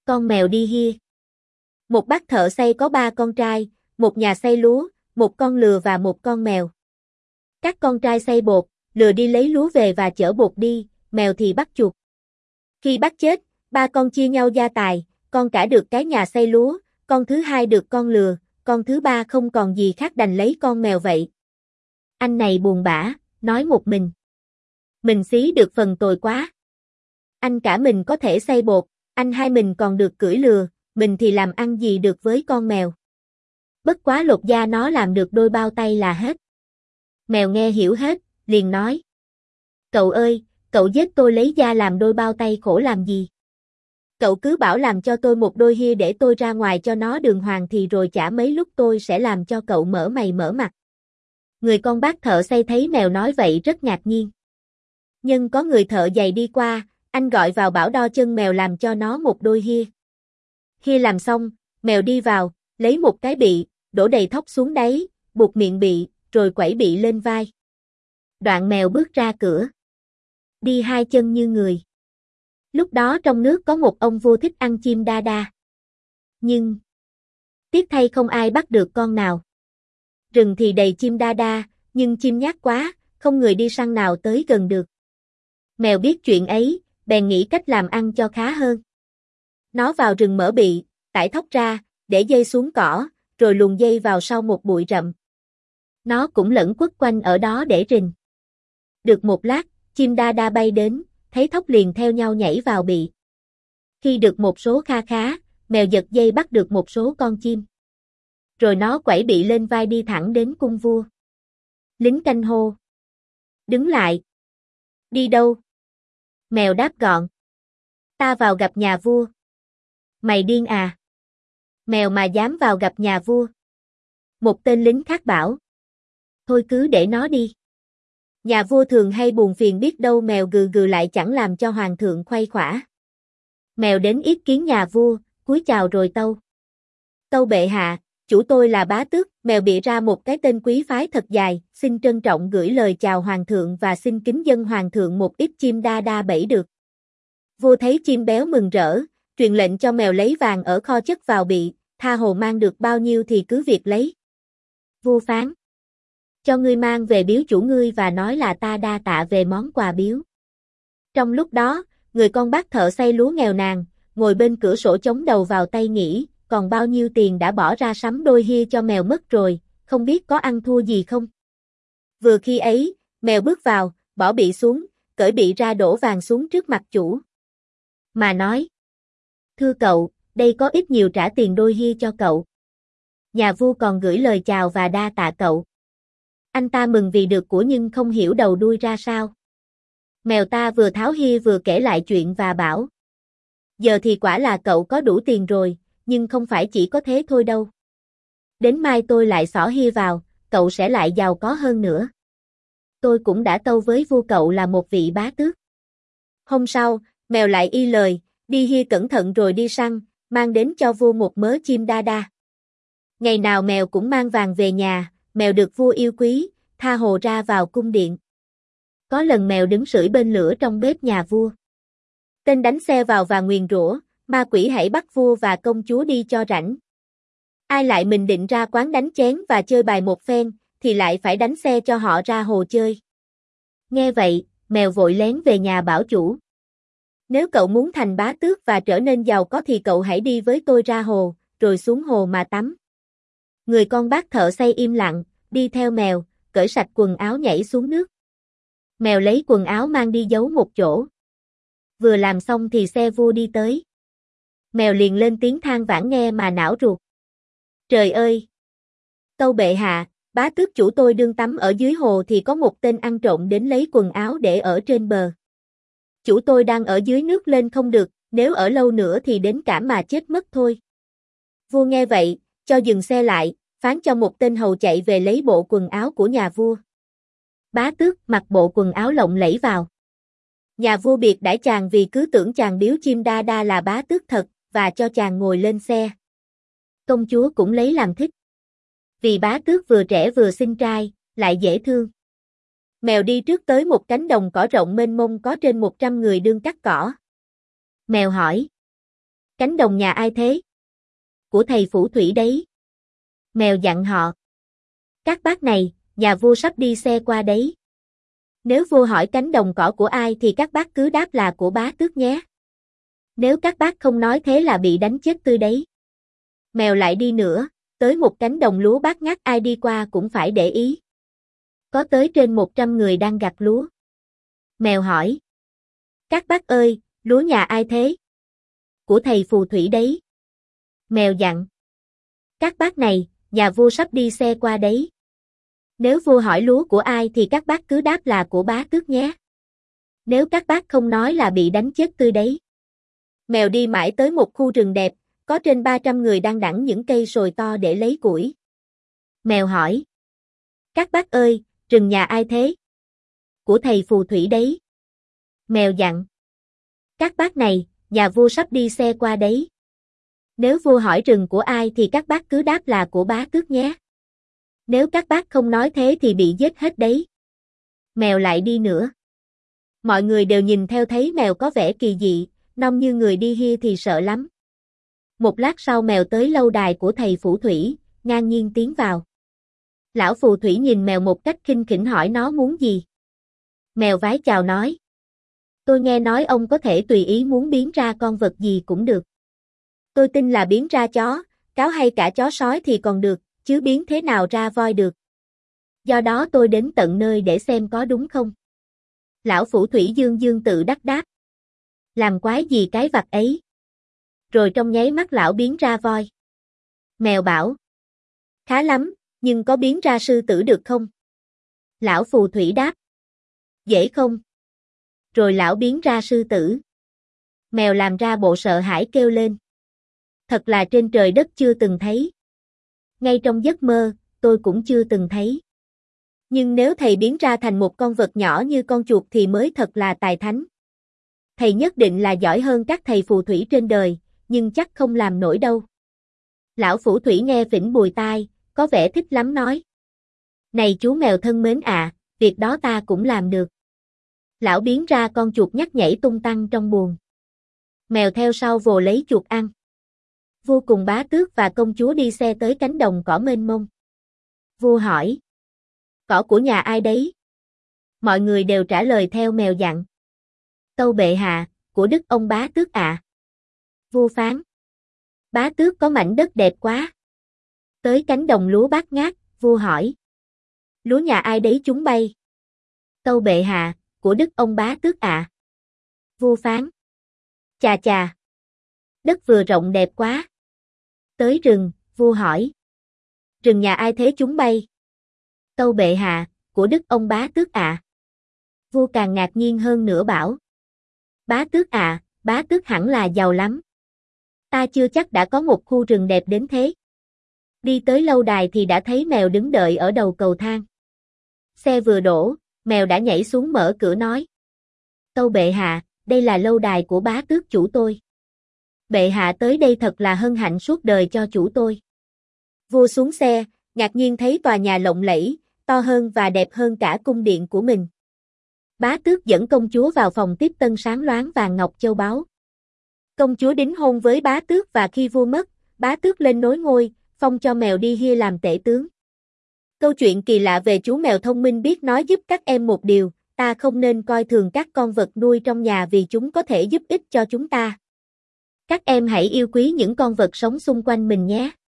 Con mèo đi hia. Một bác thợ xây có 3 con trai, một nhà xây lúa, một con lừa và một con mèo. Các con trai xây bột, lừa đi lấy lúa về và chở bột đi, mèo thì bắt chuột. Khi bắt chết, 3 con chia nhau gia tài, con cả được cái nhà xây lúa, con thứ hai được con lừa, con thứ ba không còn gì khác đành lấy con mèo vậy. Anh này buồn bã, nói một mình. Mình xí được phần tồi quá. Anh cả mình có thể xây bột, anh hai mình còn được cưỡi lừa, mình thì làm ăn gì được với con mèo. Bất quá lột da nó làm được đôi bao tay là hết. Mèo nghe hiểu hết, liền nói. Cậu ơi, cậu giết tôi lấy da làm đôi bao tay khổ làm gì? Cậu cứ bảo làm cho tôi một đôi hia để tôi ra ngoài cho nó đường hoàng thì rồi chả mấy lúc tôi sẽ làm cho cậu mở mày mở mặt. Người con bác thợ xây thấy mèo nói vậy rất ngạc nhiên. Nhưng có người thợ giày đi qua, anh gọi vào bảo đo chân mèo làm cho nó một đôi hia. Hia làm xong, mèo đi vào, lấy một cái bị, đổ đầy thóc xuống đáy, buộc miệng bị, rồi quẩy bị lên vai. Đoạn mèo bước ra cửa. Đi hai chân như người. Lúc đó trong nước có một ông vua thích ăn chim đa đa. Nhưng tiếc thay không ai bắt được con nào. Rừng thì đầy chim đa đa, nhưng chim nhát quá, không người đi săn nào tới gần được. Mèo biết chuyện ấy, bèn nghĩ cách làm ăn cho khá hơn. Nó vào rừng mở bị, tải thóc ra, để dây xuống cỏ, rồi luồn dây vào sau một bụi rậm. Nó cũng lẩn quất quanh ở đó để rình. Được một lát, chim đa đa bay đến, thấy thóc liền theo nhau nhảy vào bị. Khi được một số kha khá, mèo giật dây bắt được một số con chim. Rồi nó quẩy bị lên vai đi thẳng đến cung vua. Lính canh hô. Đứng lại. Đi đâu? Mèo đáp gọn. Ta vào gặp nhà vua. Mày điên à? Mèo mà dám vào gặp nhà vua. Một tên lính khác bảo. Thôi cứ để nó đi. Nhà vua thường hay buồn phiền biết đâu mèo gừ gừ lại chẳng làm cho hoàng thượng khuây khỏa. Mèo đến yết kiến nhà vua, cúi chào rồi tâu. Tâu bệ hạ, chủ tôi là Bá Tước, mèo bịa ra một cái tên quý phái thật dài, xin trân trọng gửi lời chào hoàng thượng và xin kính dâng hoàng thượng một ít chim đa đa bẫy được. Vua thấy chim béo mừng rỡ, truyền lệnh cho mèo lấy vàng ở kho chất vào bị, tha hồ mang được bao nhiêu thì cứ việc lấy. Vua phán. Cho ngươi mang về biếu chủ ngươi và nói là ta đa tạ về món quà biếu. Trong lúc đó, người con bác thợ xây lúa nghèo nàn, ngồi bên cửa sổ chống đầu vào tay nghĩ, còn bao nhiêu tiền đã bỏ ra sắm đôi hia cho mèo mất rồi, không biết có ăn thua gì không. Vừa khi ấy, mèo bước vào, bỏ bị xuống, cởi bị ra đổ vàng xuống trước mặt chủ. Mà nói, thưa cậu, đây có ít nhiều trả tiền đôi hia cho cậu. Nhà vua còn gửi lời chào và đa tạ cậu. Anh ta mừng vì được của nhưng không hiểu đầu đuôi ra sao. Mèo ta vừa tháo hia vừa kể lại chuyện và bảo. Giờ thì quả là cậu có đủ tiền rồi, nhưng không phải chỉ có thế thôi đâu. Đến mai tôi lại xỏ hia vào, cậu sẽ lại giàu có hơn nữa. Tôi cũng đã tâu với vua cậu là một vị bá tước. Hôm sau, mèo lại y lời, đi hia cẩn thận rồi đi săn, mang đến cho vua một mớ chim đa đa. Ngày nào mèo cũng mang vàng về nhà, mèo được vua yêu quý, tha hồ ra vào cung điện. Có lần mèo đứng sưởi bên lửa trong bếp nhà vua. Tên đánh xe vào và nguyền rủa, ma quỷ hãy bắt vua và công chúa đi cho rảnh. Ai lại mình định ra quán đánh chén và chơi bài một phen, thì lại phải đánh xe cho họ ra hồ chơi. Nghe vậy, mèo vội lén về nhà bảo chủ. Nếu cậu muốn thành bá tước và trở nên giàu có thì cậu hãy đi với tôi ra hồ, rồi xuống hồ mà tắm. Người con bác thợ xây im lặng, đi theo mèo, cởi sạch quần áo nhảy xuống nước. Mèo lấy quần áo mang đi giấu một chỗ. Vừa làm xong thì xe vua đi tới. Mèo liền lên tiếng than vãn nghe mà não ruột. Trời ơi! Tâu bệ hạ, bá tước chủ tôi đương tắm ở dưới hồ thì có một tên ăn trộm đến lấy quần áo để ở trên bờ. Chủ tôi đang ở dưới nước lên không được, nếu ở lâu nữa thì đến cả mà chết mất thôi. Vua nghe vậy, cho dừng xe lại, phán cho một tên hầu chạy về lấy bộ quần áo của nhà vua. Bá tước mặc bộ quần áo lộng lẫy vào. Nhà vua biệt đãi chàng vì cứ tưởng chàng biếu chim đa đa là bá tước thật, và cho chàng ngồi lên xe. Công chúa cũng lấy làm thích. Vì bá tước vừa trẻ vừa xinh trai, lại dễ thương. Mèo đi trước tới một cánh đồng cỏ rộng mênh mông có trên 100 người đương cắt cỏ. Mèo hỏi. Cánh đồng nhà ai thế? Của thầy Phủ Thủy đấy. Mèo dặn họ. Các bác này, nhà vua sắp đi xe qua đấy. Nếu vua hỏi cánh đồng cỏ của ai thì các bác cứ đáp là của bá tước nhé. Nếu các bác không nói thế là bị đánh chết tươi đấy. Mèo lại đi nữa, tới một cánh đồng lúa bát ngát ai đi qua cũng phải để ý. Có tới trên 100 người đang gặt lúa. Mèo hỏi. Các bác ơi, lúa nhà ai thế? Của thầy phù thủy đấy. Mèo dặn. Các bác này, nhà vua sắp đi xe qua đấy. Nếu vua hỏi lúa của ai thì các bác cứ đáp là của bá tước nhé. Nếu các bác không nói là bị đánh chết tươi đấy. Mèo đi mãi tới một khu rừng đẹp, có trên 300 người đang đẵng những cây sồi to để lấy củi. Mèo hỏi. Các bác ơi, rừng nhà ai thế? Của thầy phù thủy đấy. Mèo dặn. Các bác này, nhà vua sắp đi xe qua đấy. Nếu vua hỏi rừng của ai thì các bác cứ đáp là của bá tước nhé. Nếu các bác không nói thế thì bị giết hết đấy. Mèo lại đi nữa. Mọi người đều nhìn theo thấy mèo có vẻ kỳ dị, nông như người đi hia thì sợ lắm. Một lát sau mèo tới lâu đài của thầy phù thủy, ngang nhiên tiến vào. Lão phù thủy nhìn mèo một cách khinh khỉnh hỏi nó muốn gì. Mèo vái chào nói. Tôi nghe nói ông có thể tùy ý muốn biến ra con vật gì cũng được. Tôi tin là biến ra chó, cáo hay cả chó sói thì còn được, chứ biến thế nào ra voi được. Do đó tôi đến tận nơi để xem có đúng không. Lão phù thủy dương dương tự đắc đáp. Làm quái gì cái vặt ấy. Rồi trong nháy mắt lão biến ra voi. Mèo bảo. Khá lắm, nhưng có biến ra sư tử được không? Lão phù thủy đáp. Dễ không? Rồi lão biến ra sư tử. Mèo làm ra bộ sợ hãi kêu lên. Thật là trên trời đất chưa từng thấy. Ngay trong giấc mơ, tôi cũng chưa từng thấy. Nhưng nếu thầy biến ra thành một con vật nhỏ như con chuột thì mới thật là tài thánh. Thầy nhất định là giỏi hơn các thầy phù thủy trên đời, nhưng chắc không làm nổi đâu. Lão phù thủy nghe phỉnh bùi tai, có vẻ thích lắm nói. Này chú mèo thân mến ạ, việc đó ta cũng làm được. Lão biến ra con chuột nhắt nhảy tung tăng trong buồng. Mèo theo sau vồ lấy chuột ăn. Vua cùng bá tước và công chúa đi xe tới cánh đồng cỏ mênh mông. Vua hỏi. Cỏ của nhà ai đấy? Mọi người đều trả lời theo mèo dặn. Tâu bệ hạ, của đức ông bá tước ạ. Vua phán. Bá tước có mảnh đất đẹp quá. Tới cánh đồng lúa bát ngát, vua hỏi. Lúa nhà ai đấy chúng bay? Tâu bệ hạ, của đức ông bá tước ạ. Vua phán. Chà chà. Đất vừa rộng đẹp quá. Tới rừng, vua hỏi. Rừng nhà ai thế chúng bay? Tâu bệ hạ, của đức ông bá tước ạ. Vua càng ngạc nhiên hơn nữa bảo. Bá tước ạ, bá tước hẳn là giàu lắm. Ta chưa chắc đã có một khu rừng đẹp đến thế. Đi tới lâu đài thì đã thấy mèo đứng đợi ở đầu cầu thang. Xe vừa đổ, mèo đã nhảy xuống mở cửa nói. Tâu bệ hạ, đây là lâu đài của bá tước chủ tôi. Bệ hạ tới đây thật là hân hạnh suốt đời cho chủ tôi. Vua xuống xe, ngạc nhiên thấy tòa nhà lộng lẫy, to hơn và đẹp hơn cả cung điện của mình. Bá tước dẫn công chúa vào phòng tiếp tân sáng loáng vàng ngọc châu báu. Công chúa đính hôn với bá tước và khi vua mất, bá tước lên nối ngôi, phong cho mèo đi hia làm tể tướng. Câu chuyện kỳ lạ về chú mèo thông minh biết nói giúp các em một điều, ta không nên coi thường các con vật nuôi trong nhà vì chúng có thể giúp ích cho chúng ta. Các em hãy yêu quý những con vật sống xung quanh mình nhé.